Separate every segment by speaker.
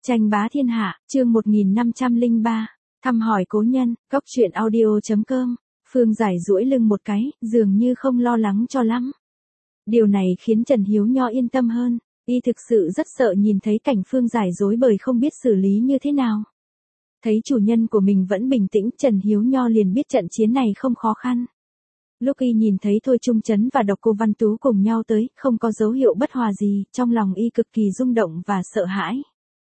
Speaker 1: Tranh bá thiên hạ, chương 1503, thăm hỏi cố nhân, Cóc truyện audio.com, Phương Giải duỗi lưng một cái, dường như không lo lắng cho lắm. Điều này khiến Trần Hiếu Nho yên tâm hơn, y thực sự rất sợ nhìn thấy cảnh Phương Giải rối bời không biết xử lý như thế nào. Thấy chủ nhân của mình vẫn bình tĩnh, Trần Hiếu Nho liền biết trận chiến này không khó khăn. Lúc y nhìn thấy Thôi Trung Chấn và Độc Cô Văn Tú cùng nhau tới, không có dấu hiệu bất hòa gì, trong lòng y cực kỳ rung động và sợ hãi.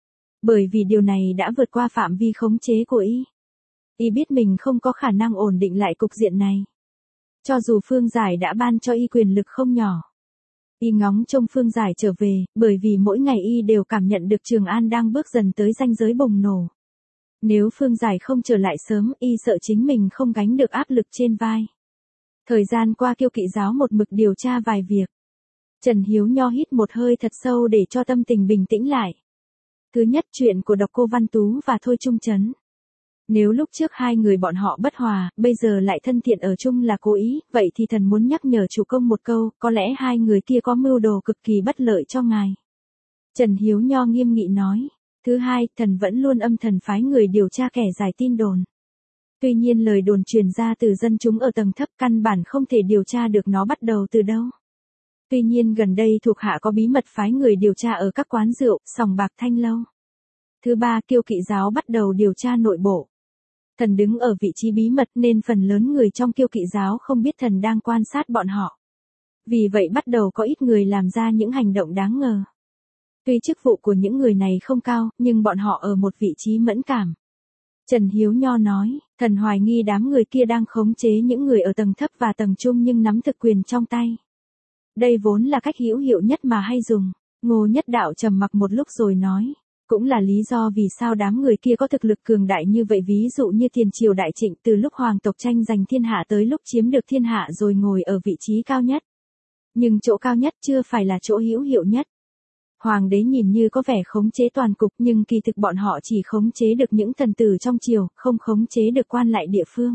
Speaker 1: Bởi vì điều này đã vượt qua phạm vi khống chế của y. Y biết mình không có khả năng ổn định lại cục diện này. Cho dù Phương Giải đã ban cho y quyền lực không nhỏ. Y ngóng trông Phương Giải trở về, bởi vì mỗi ngày y đều cảm nhận được Trường An đang bước dần tới ranh giới bùng nổ. Nếu Phương Giải không trở lại sớm, y sợ chính mình không gánh được áp lực trên vai. Thời gian qua Kiêu Kỵ giáo một mực điều tra vài việc. Trần Hiếu Nho hít một hơi thật sâu để cho tâm tình bình tĩnh lại. Thứ nhất, chuyện của Độc Cô Văn Tú và Thôi Trung Chấn. Nếu lúc trước hai người bọn họ bất hòa, bây giờ lại thân thiện ở chung là cố ý, vậy thì thần muốn nhắc nhở chủ công một câu, có lẽ hai người kia có mưu đồ cực kỳ bất lợi cho ngài. Trần Hiếu Nho nghiêm nghị nói. Thứ hai, thần vẫn luôn âm thầm phái người điều tra kẻ giải tin đồn. Tuy nhiên lời đồn truyền ra từ dân chúng ở tầng thấp căn bản không thể điều tra được nó bắt đầu từ đâu. Tuy nhiên gần đây thuộc hạ có bí mật phái người điều tra ở các quán rượu, sòng bạc thanh lâu. Thứ ba, Kiêu Kỵ giáo bắt đầu điều tra nội bộ. Thần đứng ở vị trí bí mật nên phần lớn người trong Kiêu Kỵ giáo không biết thần đang quan sát bọn họ. Vì vậy bắt đầu có ít người làm ra những hành động đáng ngờ. Tuy chức vụ của những người này không cao, nhưng bọn họ ở một vị trí mẫn cảm. Trần Hiếu Nho nói, thần hoài nghi đám người kia đang khống chế những người ở tầng thấp và tầng trung nhưng nắm thực quyền trong tay. Đây vốn là cách hữu hiệu nhất mà hay dùng. Ngô Nhất Đạo trầm mặc một lúc rồi nói, cũng là lý do vì sao đám người kia có thực lực cường đại như vậy, ví dụ như tiền triều Đại Trịnh từ lúc hoàng tộc tranh giành thiên hạ tới lúc chiếm được thiên hạ rồi ngồi ở vị trí cao nhất. Nhưng chỗ cao nhất chưa phải là chỗ hữu hiệu nhất. Hoàng đế nhìn như có vẻ khống chế toàn cục nhưng kỳ thực bọn họ chỉ khống chế được những thần tử trong triều, không khống chế được quan lại địa phương.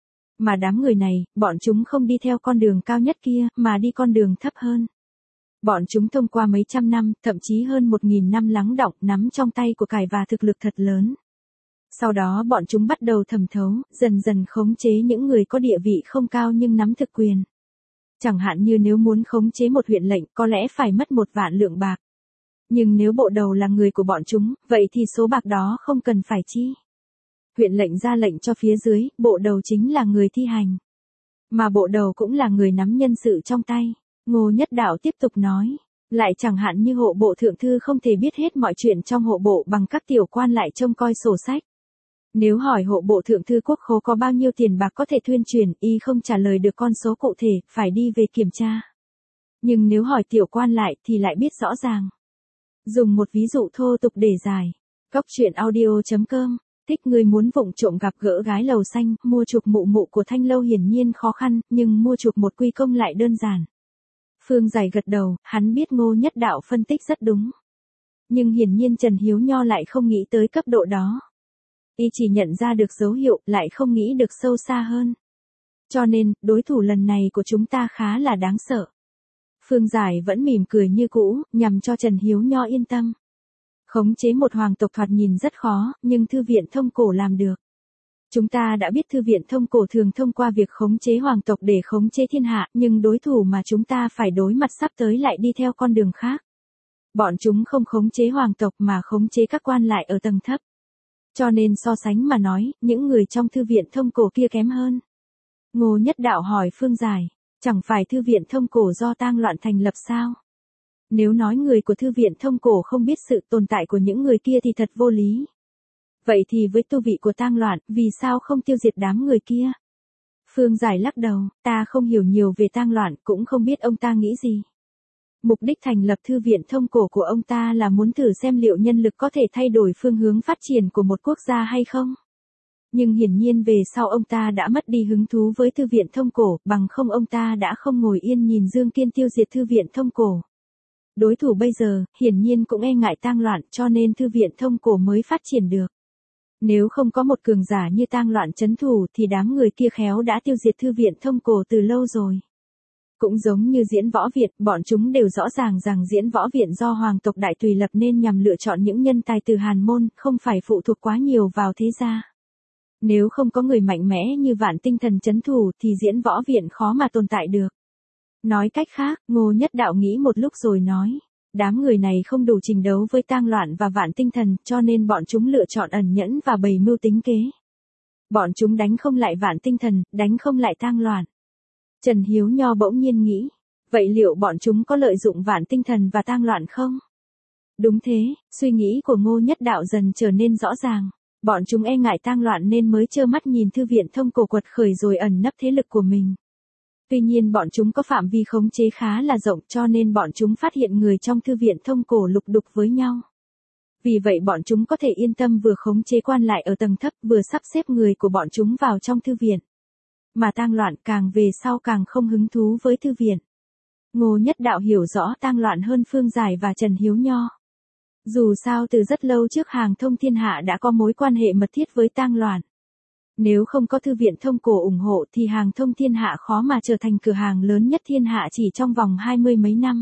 Speaker 1: Mà đám người này, bọn chúng không đi theo con đường cao nhất kia, mà đi con đường thấp hơn. Bọn chúng thông qua mấy trăm năm, thậm chí hơn 1000 năm lắng đọng, nắm trong tay của cải và thực lực thật lớn. Sau đó bọn chúng bắt đầu thẩm thấu, dần dần khống chế những người có địa vị không cao nhưng nắm thực quyền. Chẳng hạn như nếu muốn khống chế một huyện lệnh, có lẽ phải mất 1 vạn lượng bạc. Nhưng nếu bộ đầu là người của bọn chúng, vậy thì số bạc đó không cần phải chi. Huyện lệnh ra lệnh cho phía dưới, bộ đầu chính là người thi hành. Mà bộ đầu cũng là người nắm nhân sự trong tay. Ngô Nhất Đạo tiếp tục nói, lại chẳng hạn như hộ bộ thượng thư không thể biết hết mọi chuyện trong hộ bộ bằng các tiểu quan lại trông coi sổ sách. Nếu hỏi hộ bộ thượng thư quốc khố có bao nhiêu tiền bạc có thể thuyên chuyển, y không trả lời được con số cụ thể, phải đi về kiểm tra. Nhưng nếu hỏi tiểu quan lại thì lại biết rõ ràng. Dùng một ví dụ thô tục để giải. Cóc truyện audio.com, thích người muốn vụng trộm gặp gỡ gái lầu xanh, mua chuộc mụ mụ của Thanh Lâu hiển nhiên khó khăn, nhưng mua chuộc một quy công lại đơn giản. Phương Giải gật đầu, hắn biết Ngô Nhất Đạo phân tích rất đúng. Nhưng hiển nhiên Trần Hiếu Nho lại không nghĩ tới cấp độ đó. Y chỉ nhận ra được dấu hiệu, lại không nghĩ được sâu xa hơn. Cho nên, đối thủ lần này của chúng ta khá là đáng sợ. Phương Giải vẫn mỉm cười như cũ, nhằm cho Trần Hiếu Nho yên tâm. Khống chế một hoàng tộc thoạt nhìn rất khó, nhưng Thư viện Thông Cổ làm được. Chúng ta đã biết Thư viện Thông Cổ thường thông qua việc khống chế hoàng tộc để khống chế thiên hạ, nhưng đối thủ mà chúng ta phải đối mặt sắp tới lại đi theo con đường khác. Bọn chúng không khống chế hoàng tộc mà khống chế các quan lại ở tầng thấp. Cho nên so sánh mà nói, những người trong Thư viện Thông Cổ kia kém hơn. Ngô Nhất Đạo hỏi Phương Giải, chẳng phải Thư viện Thông Cổ do tang loạn thành lập sao? Nếu nói người của Thư viện Thông Cổ không biết sự tồn tại của những người kia thì thật vô lý. Vậy thì với tu vị của tang loạn, vì sao không tiêu diệt đám người kia? Phương Giải lắc đầu, ta không hiểu nhiều về tang loạn, cũng không biết ông ta nghĩ gì. Mục đích thành lập Thư viện Thông Cổ của ông ta là muốn thử xem liệu nhân lực có thể thay đổi phương hướng phát triển của một quốc gia hay không. Nhưng hiển nhiên về sau ông ta đã mất đi hứng thú với Thư viện Thông Cổ, bằng không ông ta đã không ngồi yên nhìn Dương Kiên tiêu diệt Thư viện Thông Cổ. Đối thủ bây giờ, hiển nhiên cũng e ngại tang loạn cho nên Thư viện Thông Cổ mới phát triển được. Nếu không có một cường giả như tang loạn trấn thủ thì đám người kia khéo đã tiêu diệt Thư viện Thông Cổ từ lâu rồi. Cũng giống như Diễn Võ Viện, bọn chúng đều rõ ràng rằng Diễn Võ Viện do hoàng tộc Đại Tùy lập nên nhằm lựa chọn những nhân tài từ Hàn môn, không phải phụ thuộc quá nhiều vào thế gia. Nếu không có người mạnh mẽ như Vạn Tinh Thần trấn thủ thì Diễn Võ Viện khó mà tồn tại được. Nói cách khác, Ngô Nhất Đạo nghĩ một lúc rồi nói, đám người này không đủ trình đấu với Tang Loạn và Vạn Tinh Thần, cho nên bọn chúng lựa chọn ẩn nhẫn và bày mưu tính kế. Bọn chúng đánh không lại Vạn Tinh Thần, đánh không lại Tang Loạn. Trần Hiếu Nho bỗng nhiên nghĩ, vậy liệu bọn chúng có lợi dụng Vạn Tinh Thần và Tang Loạn không? Đúng thế, suy nghĩ của Ngô Nhất Đạo dần trở nên rõ ràng. Bọn chúng e ngại Tang Loạn nên mới trơ mắt nhìn thư viện Thông Cổ quật khởi rồi ẩn nấp thế lực của mình. Tuy nhiên bọn chúng có phạm vi khống chế khá là rộng cho nên bọn chúng phát hiện người trong thư viện Thông Cổ lục đục với nhau. Vì vậy bọn chúng có thể yên tâm vừa khống chế quan lại ở tầng thấp vừa sắp xếp người của bọn chúng vào trong thư viện. Mà Tang Loạn càng về sau càng không hứng thú với thư viện. Ngô Nhất Đạo hiểu rõ Tang Loạn hơn Phương Giải và Trần Hiếu Nho. Dù sao từ rất lâu trước Hàng Thông Thiên Hạ đã có mối quan hệ mật thiết với Tang Loạn. Nếu không có thư viện Thông Cổ ủng hộ thì Hàng Thông Thiên Hạ khó mà trở thành cửa hàng lớn nhất thiên hạ chỉ trong vòng 20 mấy năm.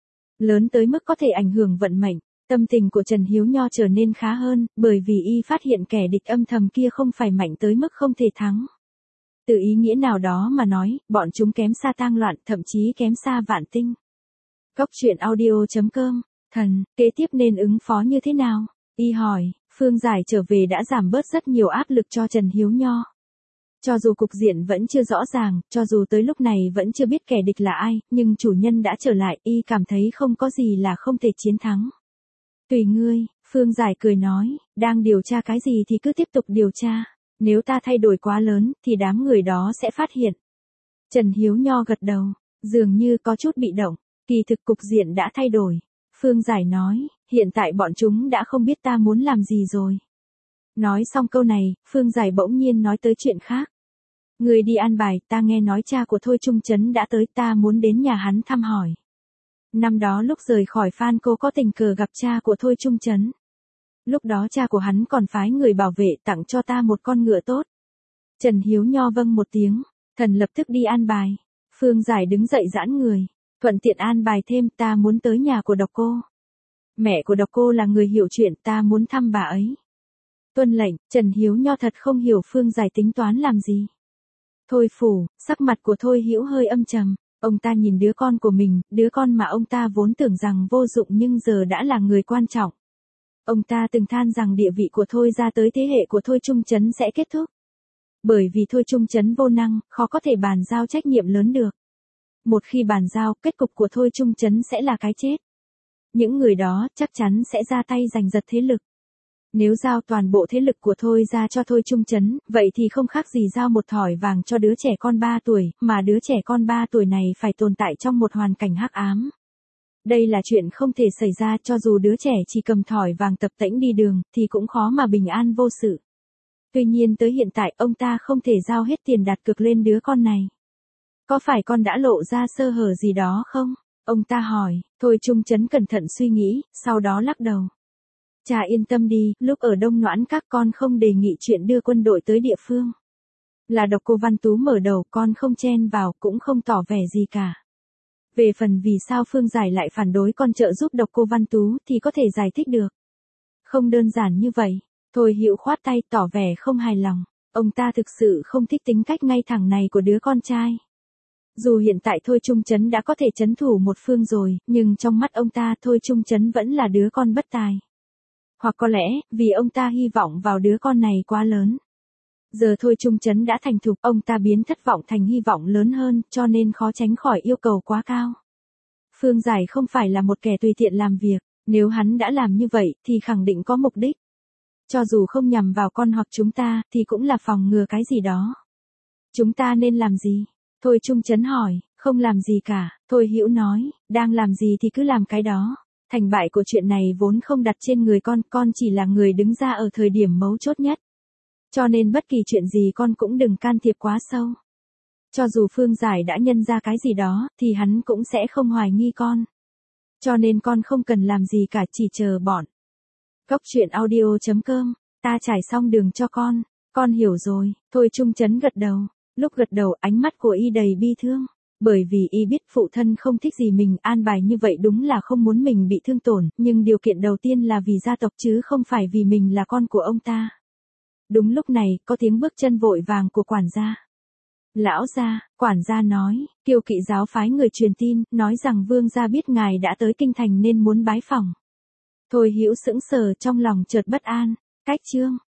Speaker 1: Lớn tới mức có thể ảnh hưởng vận mệnh. Tâm tình của Trần Hiếu Nho trở nên khá hơn, bởi vì y phát hiện kẻ địch âm thầm kia không phải mạnh tới mức không thể thắng. Từ ý nghĩa nào đó mà nói, bọn chúng kém xa Tang Loạn, thậm chí kém xa Vạn Tinh. Góc truyện audio.com, thần, kế tiếp nên ứng phó như thế nào? Y hỏi, Phương Giải trở về đã giảm bớt rất nhiều áp lực cho Trần Hiếu Nho. Cho dù cục diện vẫn chưa rõ ràng, cho dù tới lúc này vẫn chưa biết kẻ địch là ai, nhưng chủ nhân đã trở lại, y cảm thấy không có gì là không thể chiến thắng. Tùy ngươi, Phương Giải cười nói, đang điều tra cái gì thì cứ tiếp tục điều tra. Nếu ta thay đổi quá lớn, thì đám người đó sẽ phát hiện. Trần Hiếu Nho gật đầu, dường như có chút bị động, kỳ thực cục diện đã thay đổi. Phương Giải nói, hiện tại bọn chúng đã không biết ta muốn làm gì rồi. Nói xong câu này, Phương Giải bỗng nhiên nói tới chuyện khác. Người đi an bài, ta nghe nói cha của Thôi Trung Chấn đã tới, ta muốn đến nhà hắn thăm hỏi. Năm đó lúc rời khỏi Phan Cô có tình cờ gặp cha của Thôi Trung Chấn. Lúc đó cha của hắn còn phái người bảo vệ tặng cho ta một con ngựa tốt. Trần Hiếu Nho vâng một tiếng, thần lập tức đi an bài. Phương Giải đứng dậy giãn người, thuận tiện an bài thêm, ta muốn tới nhà của Độc Cô. Mẹ của Độc Cô là người hiểu chuyện, ta muốn thăm bà ấy. Tuân lệnh. Trần Hiếu Nho thật không hiểu Phương Giải tính toán làm gì. Thôi phủ, sắc mặt của Thôi Hữu hơi âm trầm. Ông ta nhìn đứa con của mình, đứa con mà ông ta vốn tưởng rằng vô dụng nhưng giờ đã là người quan trọng. Ông ta từng than rằng địa vị của Thôi ra tới thế hệ của Thôi Trung Chấn sẽ kết thúc. Bởi vì Thôi Trung Chấn vô năng, khó có thể bàn giao trách nhiệm lớn được. Một khi bàn giao, kết cục của Thôi Trung Chấn sẽ là cái chết. Những người đó chắc chắn sẽ ra tay giành giật thế lực. Nếu giao toàn bộ thế lực của Thôi ra cho Thôi Trung Chấn, vậy thì không khác gì giao một thỏi vàng cho đứa trẻ con 3 tuổi, mà đứa trẻ con 3 tuổi này phải tồn tại trong một hoàn cảnh hắc ám. Đây là chuyện không thể xảy ra, cho dù đứa trẻ chỉ cầm thỏi vàng tập tễnh đi đường, thì cũng khó mà bình an vô sự. Tuy nhiên tới hiện tại ông ta không thể giao hết tiền đặt cược lên đứa con này. Có phải con đã lộ ra sơ hở gì đó không? Ông ta hỏi. Thôi Trung Chấn cẩn thận suy nghĩ, sau đó lắc đầu. Cha yên tâm đi, lúc ở Đông Noãn các con không đề nghị chuyện đưa quân đội tới địa phương. Là Độc Cô Văn Tú mở đầu, con không chen vào, cũng không tỏ vẻ gì cả. Về phần vì sao Phương Giải lại phản đối con trợ giúp Độc Cô Văn Tú thì có thể giải thích được. Không đơn giản như vậy. Thôi Hữu khoát tay tỏ vẻ không hài lòng. Ông ta thực sự không thích tính cách ngay thẳng này của đứa con trai. Dù hiện tại Thôi Trung Chấn đã có thể trấn thủ một phương rồi, nhưng trong mắt ông ta Thôi Trung Chấn vẫn là đứa con bất tài. Hoặc có lẽ, vì ông ta hy vọng vào đứa con này quá lớn. Giờ Thôi Trung Chấn đã thành thục, ông ta biến thất vọng thành hy vọng lớn hơn, cho nên khó tránh khỏi yêu cầu quá cao. Phương Giải không phải là một kẻ tùy tiện làm việc, nếu hắn đã làm như vậy, thì khẳng định có mục đích. Cho dù không nhằm vào con hoặc chúng ta, thì cũng là phòng ngừa cái gì đó. Chúng ta nên làm gì? Thôi Trung Chấn hỏi. Không làm gì cả, Thôi Hữu nói, đang làm gì thì cứ làm cái đó. Thành bại của chuyện này vốn không đặt trên người con chỉ là người đứng ra ở thời điểm mấu chốt nhất. Cho nên bất kỳ chuyện gì con cũng đừng can thiệp quá sâu. Cho dù Phương Giải đã nhân ra cái gì đó, thì hắn cũng sẽ không hoài nghi con. Cho nên con không cần làm gì cả, chỉ chờ bọn. Góc truyện audio.com, ta trải xong đường cho con hiểu rồi. Thôi Trung Chấn gật đầu. Lúc gật đầu ánh mắt của y đầy bi thương. Bởi vì y biết phụ thân không thích gì mình an bài như vậy đúng là không muốn mình bị thương tổn, nhưng điều kiện đầu tiên là vì gia tộc chứ không phải vì mình là con của ông ta. Đúng lúc này, có tiếng bước chân vội vàng của quản gia. Lão gia, quản gia nói, Kiều Kỵ giáo phái người truyền tin, nói rằng vương gia biết ngài đã tới kinh thành nên muốn bái phỏng. Thôi Hữu sững sờ trong lòng chợt bất an, cách chương.